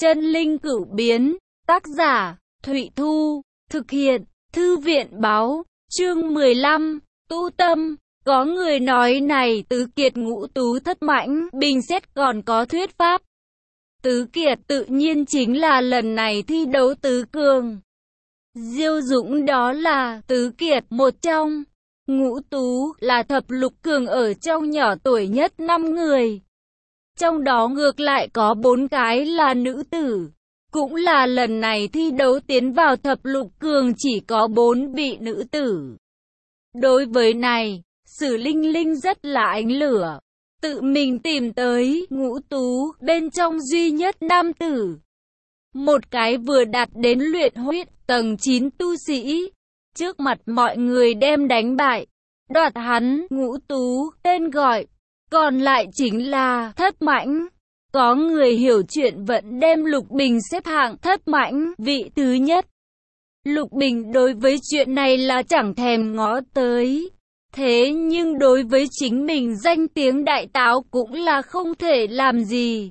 Chân linh cửu biến, tác giả, Thụy Thu, thực hiện, Thư viện báo, chương 15, tu tâm. Có người nói này tứ kiệt ngũ tú thất mãnh, bình xét còn có thuyết pháp. Tứ kiệt tự nhiên chính là lần này thi đấu tứ cường. Diêu Dũng đó là tứ kiệt một trong. Ngũ tú là thập lục cường ở trong nhỏ tuổi nhất 5 người. Trong đó ngược lại có 4 cái là nữ tử. Cũng là lần này thi đấu tiến vào thập lục cường chỉ có 4 vị nữ tử. Đối với này, Sử Linh Linh rất là ánh lửa. Tự mình tìm tới ngũ tú bên trong duy nhất nam tử. Một cái vừa đạt đến luyện huyết tầng 9 tu sĩ. Trước mặt mọi người đem đánh bại. Đoạt hắn ngũ tú tên gọi. Còn lại chính là thất mãnh. Có người hiểu chuyện vẫn đem Lục Bình xếp hạng thất mãnh vị thứ nhất. Lục Bình đối với chuyện này là chẳng thèm ngó tới. Thế nhưng đối với chính mình danh tiếng đại táo cũng là không thể làm gì.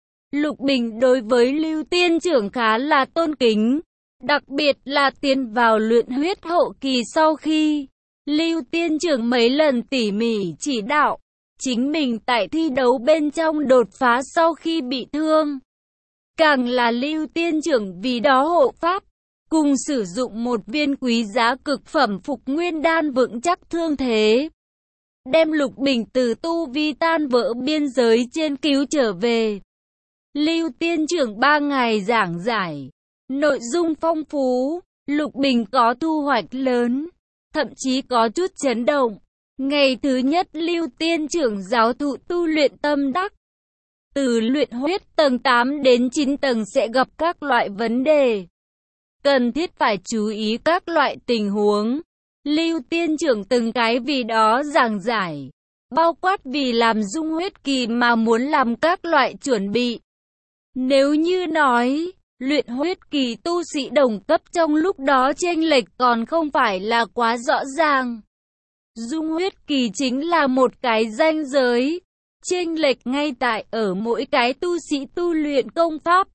Lục Bình đối với Lưu Tiên Trưởng khá là tôn kính. Đặc biệt là tiến vào luyện huyết hậu kỳ sau khi Lưu Tiên Trưởng mấy lần tỉ mỉ chỉ đạo. Chính mình tại thi đấu bên trong đột phá sau khi bị thương. Càng là Lưu Tiên Trưởng vì đó hộ pháp. Cùng sử dụng một viên quý giá cực phẩm phục nguyên đan vững chắc thương thế. Đem Lục Bình từ tu vi tan vỡ biên giới trên cứu trở về. Lưu Tiên Trưởng 3 ngày giảng giải. Nội dung phong phú, Lục Bình có thu hoạch lớn. Thậm chí có chút chấn động. Ngày thứ nhất Lưu Tiên Trưởng giáo thụ tu luyện tâm đắc. Từ luyện huyết tầng 8 đến 9 tầng sẽ gặp các loại vấn đề. Cần thiết phải chú ý các loại tình huống. Lưu Tiên Trưởng từng cái vì đó giảng giải. Bao quát vì làm dung huyết kỳ mà muốn làm các loại chuẩn bị. Nếu như nói, luyện huyết kỳ tu sĩ đồng cấp trong lúc đó chênh lệch còn không phải là quá rõ ràng. Dung huyết kỳ chính là một cái ranh giới. Chênh lệch ngay tại ở mỗi cái tu sĩ tu luyện công pháp.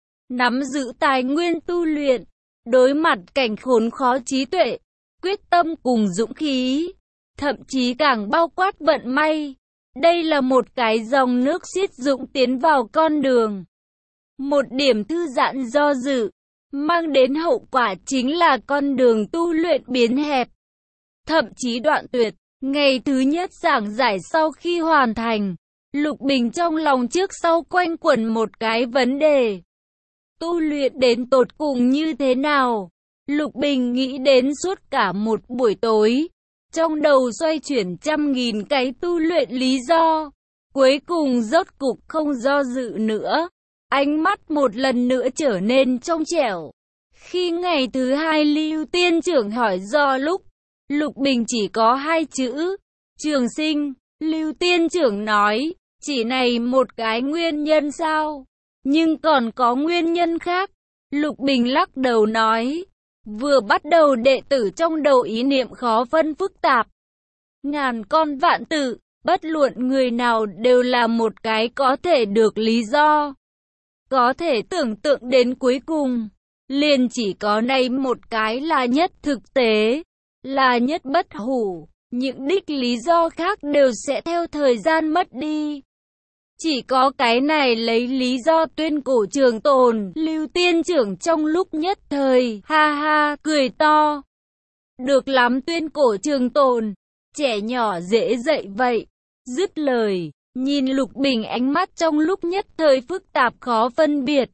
Nắm giữ tài nguyên tu luyện. Đối mặt cảnh khốn khó trí tuệ, quyết tâm cùng dũng khí, thậm chí càng bao quát vận may. Đây là một cái dòng nước xiết dũng tiến vào con đường. Một điểm thư giãn do dự, mang đến hậu quả chính là con đường tu luyện biến hẹp, thậm chí đoạn tuyệt. Ngày thứ nhất giảng giải sau khi hoàn thành, Lục Bình trong lòng trước sau quanh quẩn một cái vấn đề. Tu luyện đến tột cùng như thế nào? Lục Bình nghĩ đến suốt cả một buổi tối. Trong đầu xoay chuyển trăm nghìn cái tu luyện lý do. Cuối cùng rốt cục không do dự nữa. Ánh mắt một lần nữa trở nên trong trẻo. Khi ngày thứ hai Lưu Tiên Trưởng hỏi do lúc, Lục Bình chỉ có 2 chữ. Trường sinh. Lưu Tiên Trưởng nói, chỉ này một cái nguyên nhân sao? Nhưng còn có nguyên nhân khác. Lục Bình lắc đầu nói. Vừa bắt đầu đệ tử trong đầu ý niệm khó phân phức tạp. Ngàn con vạn tự, bất luận người nào đều là một cái có thể được lý do. Có thể tưởng tượng đến cuối cùng. Liền chỉ có này một cái là nhất thực tế. Là nhất bất hủ. Những đích lý do khác đều sẽ theo thời gian mất đi. Chỉ có cái này lấy lý do tuyên cổ trường tồn. Lưu Tiên Trưởng trong lúc nhất thời, ha ha, cười to. Được lắm tuyên cổ trường tồn, trẻ nhỏ dễ dậy vậy. Dứt lời, nhìn Lục Bình ánh mắt trong lúc nhất thời phức tạp khó phân biệt.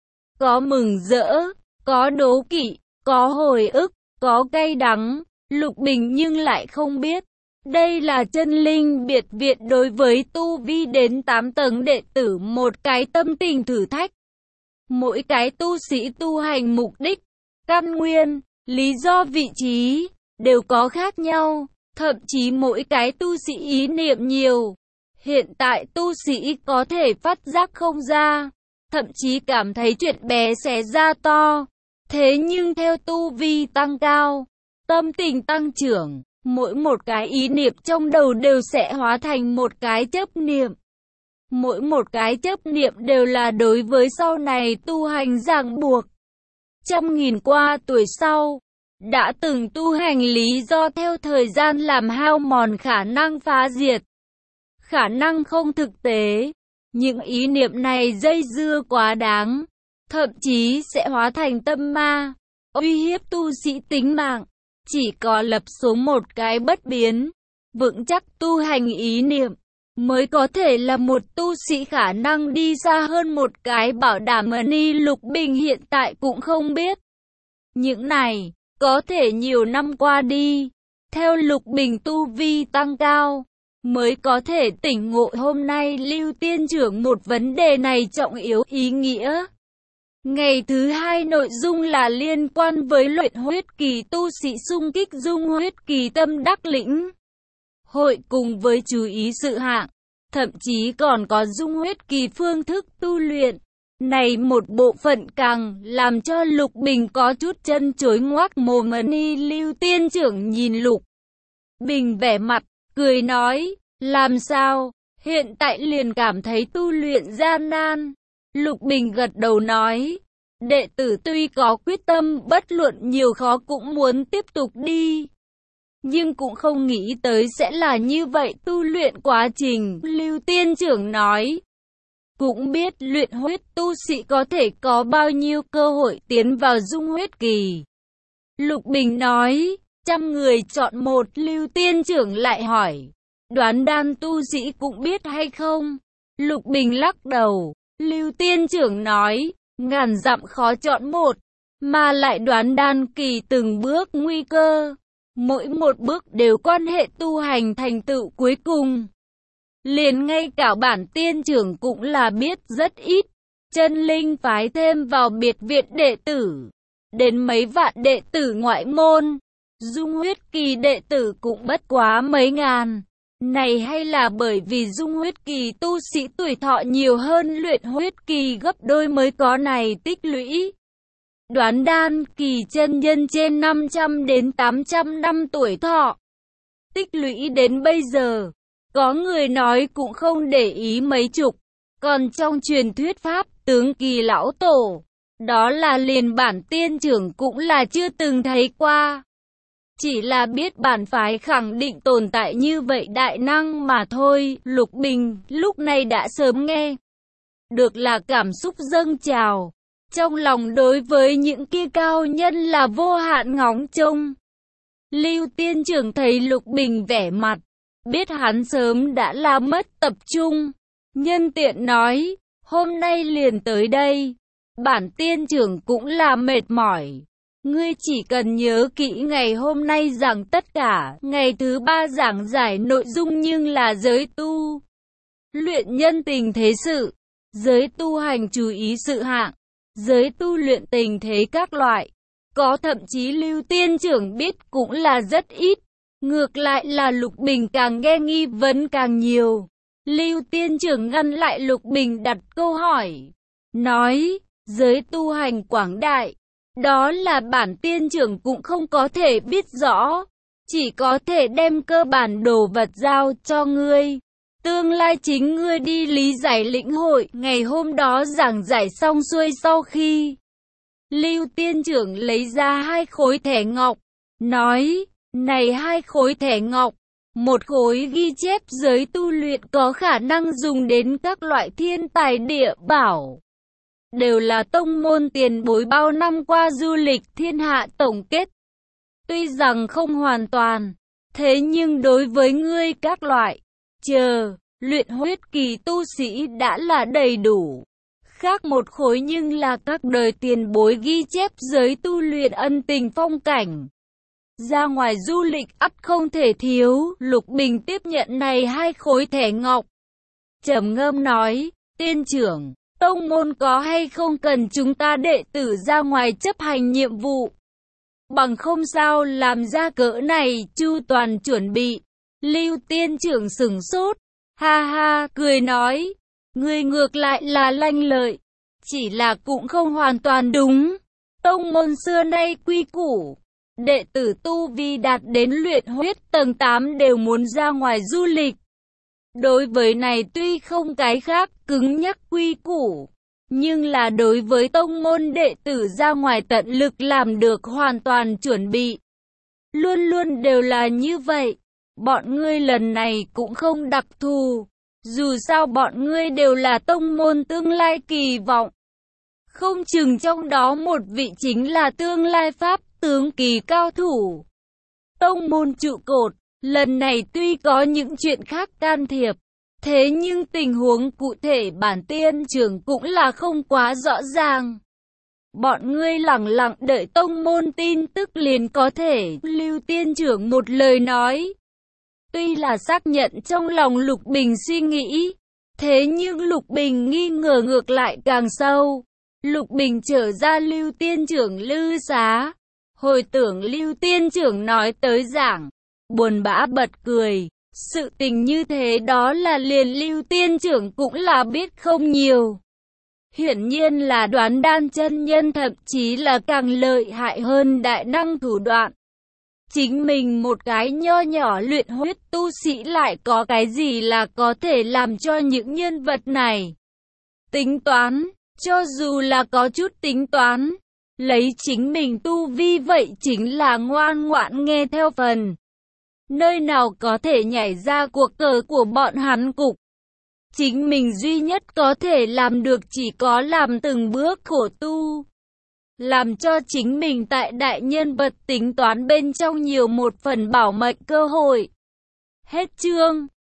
Có mừng rỡ, có đố kỵ, có hồi ức, có cay đắng. Lục Bình nhưng lại không biết. Đây là chân linh biệt viện đối với tu vi đến 8 tầng đệ tử một cái tâm tình thử thách. Mỗi cái tu sĩ tu hành mục đích, căn nguyên, lý do vị trí, đều có khác nhau. Thậm chí mỗi cái tu sĩ ý niệm nhiều. Hiện tại tu sĩ có thể phát giác không ra. Thậm chí cảm thấy chuyện bé xé ra to. Thế nhưng theo tu vi tăng cao, tâm tình tăng trưởng. Mỗi một cái ý niệm trong đầu đều sẽ hóa thành một cái chấp niệm. Mỗi một cái chấp niệm đều là đối với sau này tu hành ràng buộc. Trăm nghìn qua tuổi sau, đã từng tu hành lý do theo thời gian làm hao mòn khả năng phá diệt, khả năng không thực tế. Những ý niệm này dây dưa quá đáng, thậm chí sẽ hóa thành tâm ma, uy hiếp tu sĩ tính mạng. Chỉ có lập xuống một cái bất biến, vững chắc tu hành ý niệm, mới có thể là một tu sĩ khả năng đi xa hơn một cái bảo đảm mà Ni Lục Bình hiện tại cũng không biết. Những này, có thể nhiều năm qua đi, theo Lục Bình tu vi tăng cao, mới có thể tỉnh ngộ hôm nay Lưu Tiên trưởng một vấn đề này trọng yếu ý nghĩa. Ngày thứ hai nội dung là liên quan với luyện huyết kỳ tu sĩ xung kích dung huyết kỳ tâm đắc lĩnh. Hội cùng với chú ý sự hạng, thậm chí còn có dung huyết kỳ phương thức tu luyện. Này một bộ phận càng làm cho Lục Bình có chút chân chối ngoác mồm. Ni Lưu Tiên trưởng nhìn Lục Bình vẻ mặt, cười nói, làm sao, hiện tại liền cảm thấy tu luyện gian nan. Lục Bình gật đầu nói, đệ tử tuy có quyết tâm bất luận nhiều khó cũng muốn tiếp tục đi, nhưng cũng không nghĩ tới sẽ là như vậy tu luyện quá trình. Lưu Tiên trưởng nói, cũng biết luyện huyết tu sĩ có thể có bao nhiêu cơ hội tiến vào dung huyết kỳ. Lục Bình nói, 100 người chọn một. Lưu Tiên trưởng lại hỏi, đoán đan tu sĩ cũng biết hay không? Lục Bình lắc đầu. Lưu Tiên trưởng nói, ngàn dặm khó chọn một, mà lại đoán đan kỳ từng bước nguy cơ. Mỗi một bước đều quan hệ tu hành thành tựu cuối cùng. Liền ngay cả bản tiên trưởng cũng là biết rất ít. Chân linh phái thêm vào biệt viện đệ tử, đến mấy vạn đệ tử ngoại môn. Dung huyết kỳ đệ tử cũng bất quá mấy ngàn. Này hay là bởi vì dung huyết kỳ tu sĩ tuổi thọ nhiều hơn luyện huyết kỳ gấp đôi mới có này tích lũy. Đoán đan kỳ chân nhân trên 500 đến 800 năm tuổi thọ, tích lũy đến bây giờ, có người nói cũng không để ý mấy chục. Còn trong truyền thuyết pháp tướng kỳ lão tổ, đó là liền bản tiên trưởng cũng là chưa từng thấy qua. Chỉ là biết bản phái khẳng định tồn tại như vậy đại năng mà thôi. Lục Bình lúc này đã sớm nghe được là cảm xúc dâng trào. Trong lòng đối với những kia cao nhân là vô hạn ngóng trông. Lưu Tiên trưởng thấy Lục Bình vẻ mặt, biết hắn sớm đã là mất tập trung. Nhân tiện nói, hôm nay liền tới đây. Bản tiên trưởng cũng là mệt mỏi. Ngươi chỉ cần nhớ kỹ ngày hôm nay giảng tất cả, ngày thứ 3 giảng giải nội dung nhưng là giới tu luyện nhân tình thế sự, giới tu hành chú ý sự hạng, giới tu luyện tình thế các loại. Có thậm chí Lưu Tiên trưởng biết cũng là rất ít. Ngược lại là Lục Bình càng nghe nghi vấn càng nhiều. Lưu Tiên trưởng ngăn lại Lục Bình đặt câu hỏi, nói, giới tu hành quảng đại, đó là bản tiên trưởng cũng không có thể biết rõ, chỉ có thể đem cơ bản đồ vật giao cho ngươi. Tương lai chính ngươi đi lý giải lĩnh hội. Ngày hôm đó giảng giải xong xuôi sau khi Lưu Tiên trưởng lấy ra 2 khối thẻ ngọc, nói, này 2 khối thẻ ngọc, một khối ghi chép giới tu luyện có khả năng dùng đến các loại thiên tài địa bảo. Đều là tông môn tiền bối bao năm qua du lịch thiên hạ tổng kết. Tuy rằng không hoàn toàn, thế nhưng đối với ngươi các loại luyện huyết kỳ tu sĩ đã là đầy đủ. Khác một khối nhưng là các đời tiền bối ghi chép giới tu luyện ân tình phong cảnh. Ra ngoài du lịch ắt không thể thiếu. Lục Bình tiếp nhận này 2 khối thẻ ngọc, trầm ngâm nói, tiên trưởng, tông môn có hay không cần chúng ta đệ tử ra ngoài chấp hành nhiệm vụ? Bằng không sao làm ra cỡ này chu toàn chuẩn bị. Lưu Tiên trưởng sửng sốt, ha ha, cười nói, người ngược lại là lanh lợi, chỉ là cũng không hoàn toàn đúng. Tông môn xưa nay quy củ, đệ tử tu vi đạt đến luyện huyết tầng 8 đều muốn ra ngoài du lịch. Đối với này tuy không cái khác cứng nhắc quy củ, nhưng là đối với tông môn đệ tử ra ngoài tận lực làm được hoàn toàn chuẩn bị. Luôn luôn đều là như vậy. Bọn ngươi lần này cũng không đặc thù. Dù sao bọn ngươi đều là tông môn tương lai kỳ vọng. Không chừng trong đó một vị chính là tương lai pháp tướng kỳ cao thủ. Tông môn trụ cột, lần này tuy có những chuyện khác can thiệp, thế nhưng tình huống cụ thể bản tiên trưởng cũng là không quá rõ ràng. Bọn ngươi lẳng lặng đợi tông môn tin tức liền có thể. Lưu tiên trưởng một lời nói. Tuy là xác nhận trong lòng Lục Bình suy nghĩ, thế nhưng Lục Bình nghi ngờ ngược lại càng sâu. Lục Bình trở ra Lưu tiên trưởng lư xá, hồi tưởng Lưu tiên trưởng nói tới giảng, buồn bã bật cười. Sự tình như thế đó là liền Lưu tiên trưởng cũng là biết không nhiều. Hiển nhiên là Đoán Đan chân nhân thậm chí là càng lợi hại hơn đại năng thủ đoạn. Chính mình một cái nho nhỏ luyện huyết tu sĩ lại có cái gì là có thể làm cho những nhân vật này tính toán, cho dù là có chút tính toán, lấy chính mình tu vi vậy chính là ngoan ngoãn nghe theo phần. Nơi nào có thể nhảy ra cuộc cờ của bọn hắn cục. Chính mình duy nhất có thể làm được chỉ có làm từng bước khổ tu. Làm cho chính mình tại đại nhân vật tính toán bên trong nhiều một phần bảo mệnh cơ hội. Hết chương.